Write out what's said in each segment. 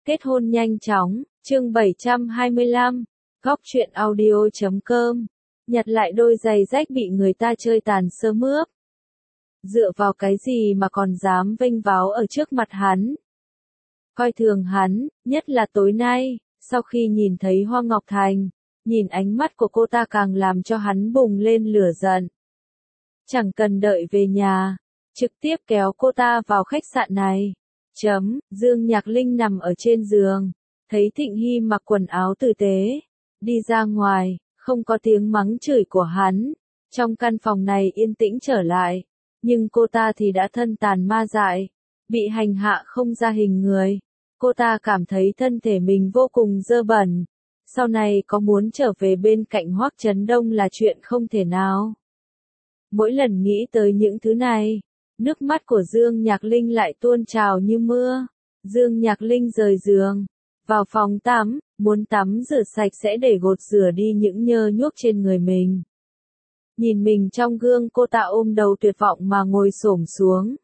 Kết hôn nhanh chóng, chương 725, góc truyện audio.com, nhặt lại đôi giày rách bị người ta chơi tàn sơ mướp. Dựa vào cái gì mà còn dám vênh váo ở trước mặt hắn? Coi thường hắn, nhất là tối nay, sau khi nhìn thấy Hoa Ngọc Thành, nhìn ánh mắt của cô ta càng làm cho hắn bùng lên lửa giận. Chẳng cần đợi về nhà, trực tiếp kéo cô ta vào khách sạn này. Dương Nhạc Linh nằm ở trên giường, thấy Thịnh Hy mặc quần áo tử tế, đi ra ngoài, không có tiếng mắng chửi của hắn. Trong căn phòng này yên tĩnh trở lại, nhưng cô ta thì đã thân tàn ma dại, bị hành hạ không ra hình người. Cô ta cảm thấy thân thể mình vô cùng dơ bẩn, sau này có muốn trở về bên cạnh Hoắc Chấn Đông là chuyện không thể nào. Mỗi lần nghĩ tới những thứ này, nước mắt của Dương Nhạc Linh lại tuôn trào như mưa. Dương Nhạc Linh rời giường, vào phòng tắm, muốn tắm rửa sạch sẽ để gột rửa đi những nhơ nhuốc trên người mình. Nhìn mình trong gương, cô ta ôm đầu tuyệt vọng mà ngồi xổm xuống.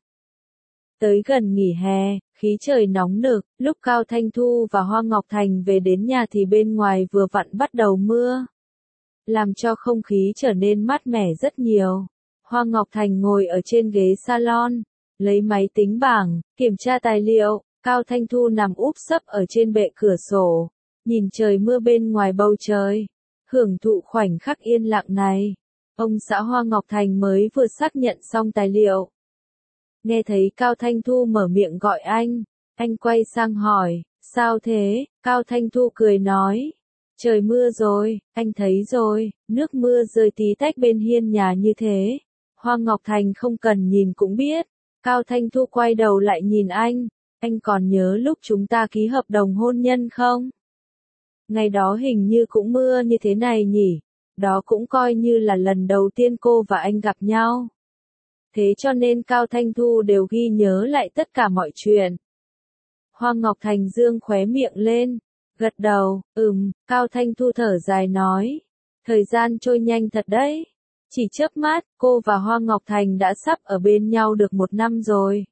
Tới gần nghỉ hè, khí trời nóng nực, lúc Cao Thanh Thu và Hoa Ngọc Thành về đến nhà thì bên ngoài vừa vặn bắt đầu mưa, làm cho không khí trở nên mát mẻ rất nhiều. Hoa Ngọc Thành ngồi ở trên ghế salon, lấy máy tính bảng, kiểm tra tài liệu. Cao Thanh Thu nằm úp sấp ở trên bệ cửa sổ, nhìn trời mưa bên ngoài bầu trời, hưởng thụ khoảnh khắc yên lặng này. Ông xã Hoa Ngọc Thành mới vừa xác nhận xong tài liệu. Nghe thấy Cao Thanh Thu mở miệng gọi anh quay sang hỏi, sao thế? Cao Thanh Thu cười nói, trời mưa rồi, anh thấy rồi, nước mưa rơi tí tách bên hiên nhà như thế. Hoa Ngọc Thành không cần nhìn cũng biết. Cao Thanh Thu quay đầu lại nhìn anh còn nhớ lúc chúng ta ký hợp đồng hôn nhân không? Ngày đó hình như cũng mưa như thế này nhỉ, đó cũng coi như là lần đầu tiên cô và anh gặp nhau. Thế cho nên Cao Thanh Thu đều ghi nhớ lại tất cả mọi chuyện. Hoa Ngọc Thành dương khóe miệng lên, gật đầu, Cao Thanh Thu thở dài nói, thời gian trôi nhanh thật đấy. Chỉ chớp mắt, cô và Hoa Ngọc Thành đã sắp ở bên nhau được 1 năm rồi.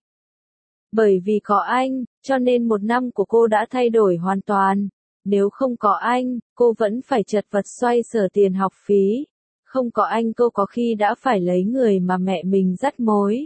Bởi vì có anh, cho nên 1 năm của cô đã thay đổi hoàn toàn. Nếu không có anh, cô vẫn phải chật vật xoay sở tiền học phí. Không có anh cô có khi đã phải lấy người mà mẹ mình dắt mối.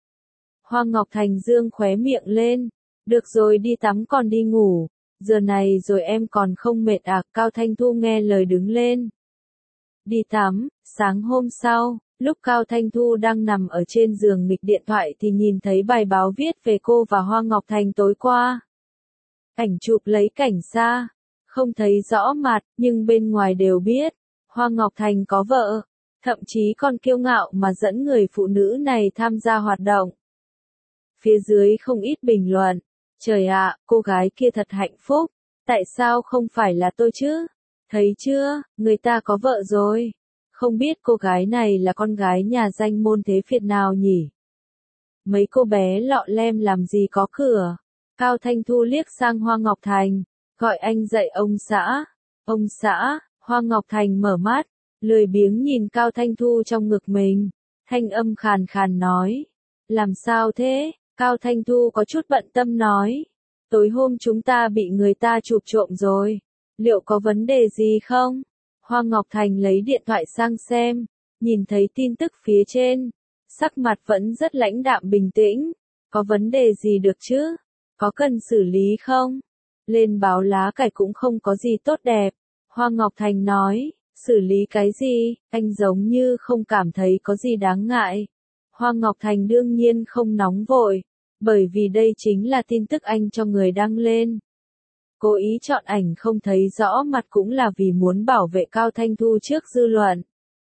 Hoa Ngọc Thành dương khóe miệng lên. Được rồi, đi tắm còn đi ngủ. Giờ này rồi em còn không mệt à? Cao Thanh Thu nghe lời đứng lên. Đi tắm. Sáng hôm sau, lúc Cao Thanh Thu đang nằm ở trên giường nghịch điện thoại thì nhìn thấy bài báo viết về cô và Hoa Ngọc Thành tối qua. Ảnh chụp lấy cảnh xa, không thấy rõ mặt, nhưng bên ngoài đều biết, Hoa Ngọc Thành có vợ, thậm chí còn kiêu ngạo mà dẫn người phụ nữ này tham gia hoạt động. Phía dưới không ít bình luận, trời ạ, cô gái kia thật hạnh phúc, tại sao không phải là tôi chứ? Thấy chưa, người ta có vợ rồi. Không biết cô gái này là con gái nhà danh môn thế Việt nào nhỉ? Mấy cô bé lọ lem làm gì có cửa? Cao Thanh Thu liếc sang Hoa Ngọc Thành, gọi anh dậy ông xã. Ông xã, Hoa Ngọc Thành mở mắt, lười biếng nhìn Cao Thanh Thu trong ngực mình. Thanh âm khàn khàn nói, làm sao thế? Cao Thanh Thu có chút bận tâm nói, tối hôm chúng ta bị người ta chụp trộm rồi, liệu có vấn đề gì không? Hoa Ngọc Thành lấy điện thoại sang xem, nhìn thấy tin tức phía trên, sắc mặt vẫn rất lãnh đạm bình tĩnh, có vấn đề gì được chứ? Có cần xử lý không? Lên báo lá cải cũng không có gì tốt đẹp. Hoa Ngọc Thành nói, xử lý cái gì? Anh giống như không cảm thấy có gì đáng ngại. Hoa Ngọc Thành đương nhiên không nóng vội, bởi vì đây chính là tin tức anh cho người đăng lên. Cố ý chọn ảnh không thấy rõ mặt cũng là vì muốn bảo vệ Cao Thanh Thu trước dư luận.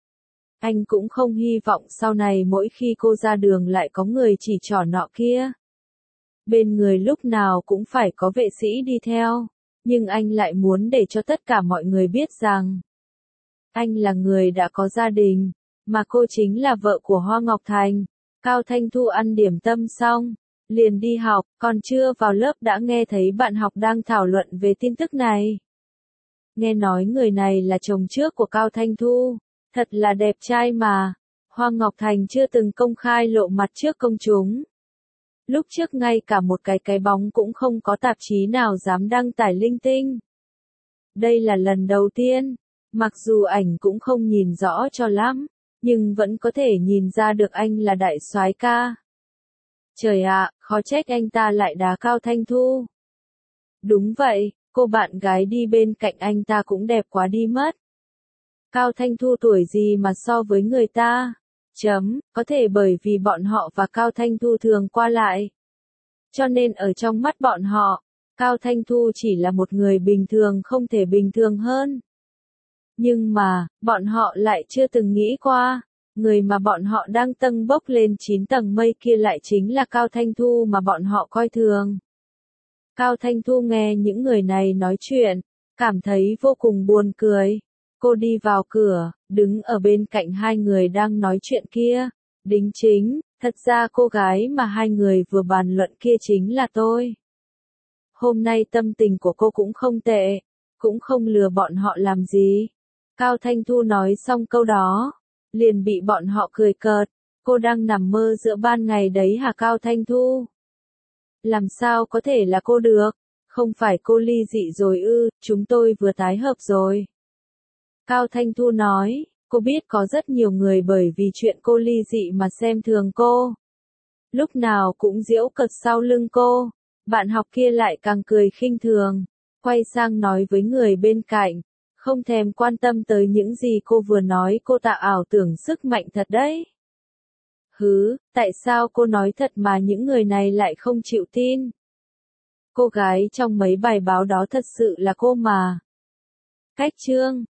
Anh cũng không hy vọng sau này mỗi khi cô ra đường lại có người chỉ trỏ nọ kia. Bên người lúc nào cũng phải có vệ sĩ đi theo, nhưng anh lại muốn để cho tất cả mọi người biết rằng anh là người đã có gia đình, mà cô chính là vợ của Hoa Ngọc Thành. Cao Thanh Thu ăn điểm tâm xong, liền đi học, còn chưa vào lớp đã nghe thấy bạn học đang thảo luận về tin tức này. Nghe nói người này là chồng trước của Cao Thanh Thu, thật là đẹp trai mà. Hoa Ngọc Thành chưa từng công khai lộ mặt trước công chúng. Lúc trước ngay cả một cái bóng cũng không có tạp chí nào dám đăng tải linh tinh. Đây là lần đầu tiên, mặc dù ảnh cũng không nhìn rõ cho lắm, nhưng vẫn có thể nhìn ra được anh là đại soái ca. Trời ạ, khó trách anh ta lại đá Cao Thanh Thu. Đúng vậy, cô bạn gái đi bên cạnh anh ta cũng đẹp quá đi mất. Cao Thanh Thu tuổi gì mà so với người ta? Có thể bởi vì bọn họ và Cao Thanh Thu thường qua lại. Cho nên ở trong mắt bọn họ, Cao Thanh Thu chỉ là một người bình thường không thể bình thường hơn. Nhưng mà, bọn họ lại chưa từng nghĩ qua, người mà bọn họ đang tâng bốc lên 9 tầng mây kia lại chính là Cao Thanh Thu mà bọn họ coi thường. Cao Thanh Thu nghe những người này nói chuyện, cảm thấy vô cùng buồn cười. Cô đi vào cửa, đứng ở bên cạnh hai người đang nói chuyện kia. Đính chính, thật ra cô gái mà hai người vừa bàn luận kia chính là tôi. Hôm nay tâm tình của cô cũng không tệ, cũng không lừa bọn họ làm gì. Cao Thanh Thu nói xong câu đó, liền bị bọn họ cười cợt. Cô đang nằm mơ giữa ban ngày đấy hả Cao Thanh Thu? Làm sao có thể là cô được? Không phải cô ly dị rồi ư, chúng tôi vừa tái hợp rồi. Cao Thanh Thu nói, cô biết có rất nhiều người bởi vì chuyện cô ly dị mà xem thường cô. Lúc nào cũng giễu cợt sau lưng cô. Bạn học kia lại càng cười khinh thường, quay sang nói với người bên cạnh, không thèm quan tâm tới những gì cô vừa nói, cô tạo ảo tưởng sức mạnh thật đấy. Tại sao cô nói thật mà những người này lại không chịu tin? Cô gái trong mấy bài báo đó thật sự là cô mà. Cách chương